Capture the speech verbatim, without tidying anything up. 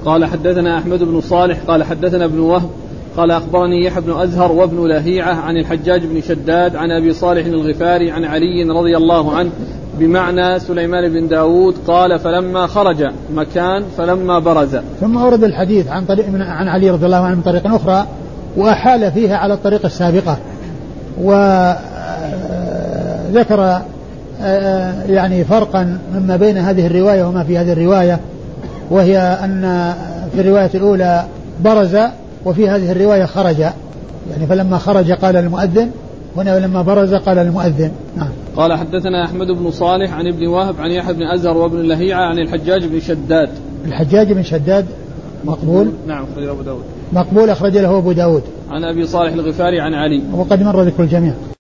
قال حدثنا أحمد بن صالح قال حدثنا ابن وهب قال أخبرني يحيى بن أزهر وابن لهيعة عن الحجاج بن شداد عن أبي صالح الغفاري عن علي رضي الله عنه بمعنى سليمان بن داود قال فلما خرج مكان فلما برز. ثم أورد الحديث عن طريق من عن علي رضي الله عنه من طريق أخرى وأحال فيها على الطريق السابقة وذكر يعني فرقا مما بين هذه الرواية وما في هذه الرواية, وهي أن في الرواية الأولى برز وفي هذه الرواية خرج, يعني فلما خرج قال المؤذن, هنا لما برز قال المؤذن. نعم. قال حدثنا أحمد بن صالح عن ابن وهب عن يحيى بن أزهر وابن لهيعة عن الحجاج بن شداد. الحجاج بن شداد مقبول. نعم أخرجه أبو داود. مقبول أخرج له أبو داود. عن أبي صالح الغفاري عن علي. وقد مر ذكر الجميع.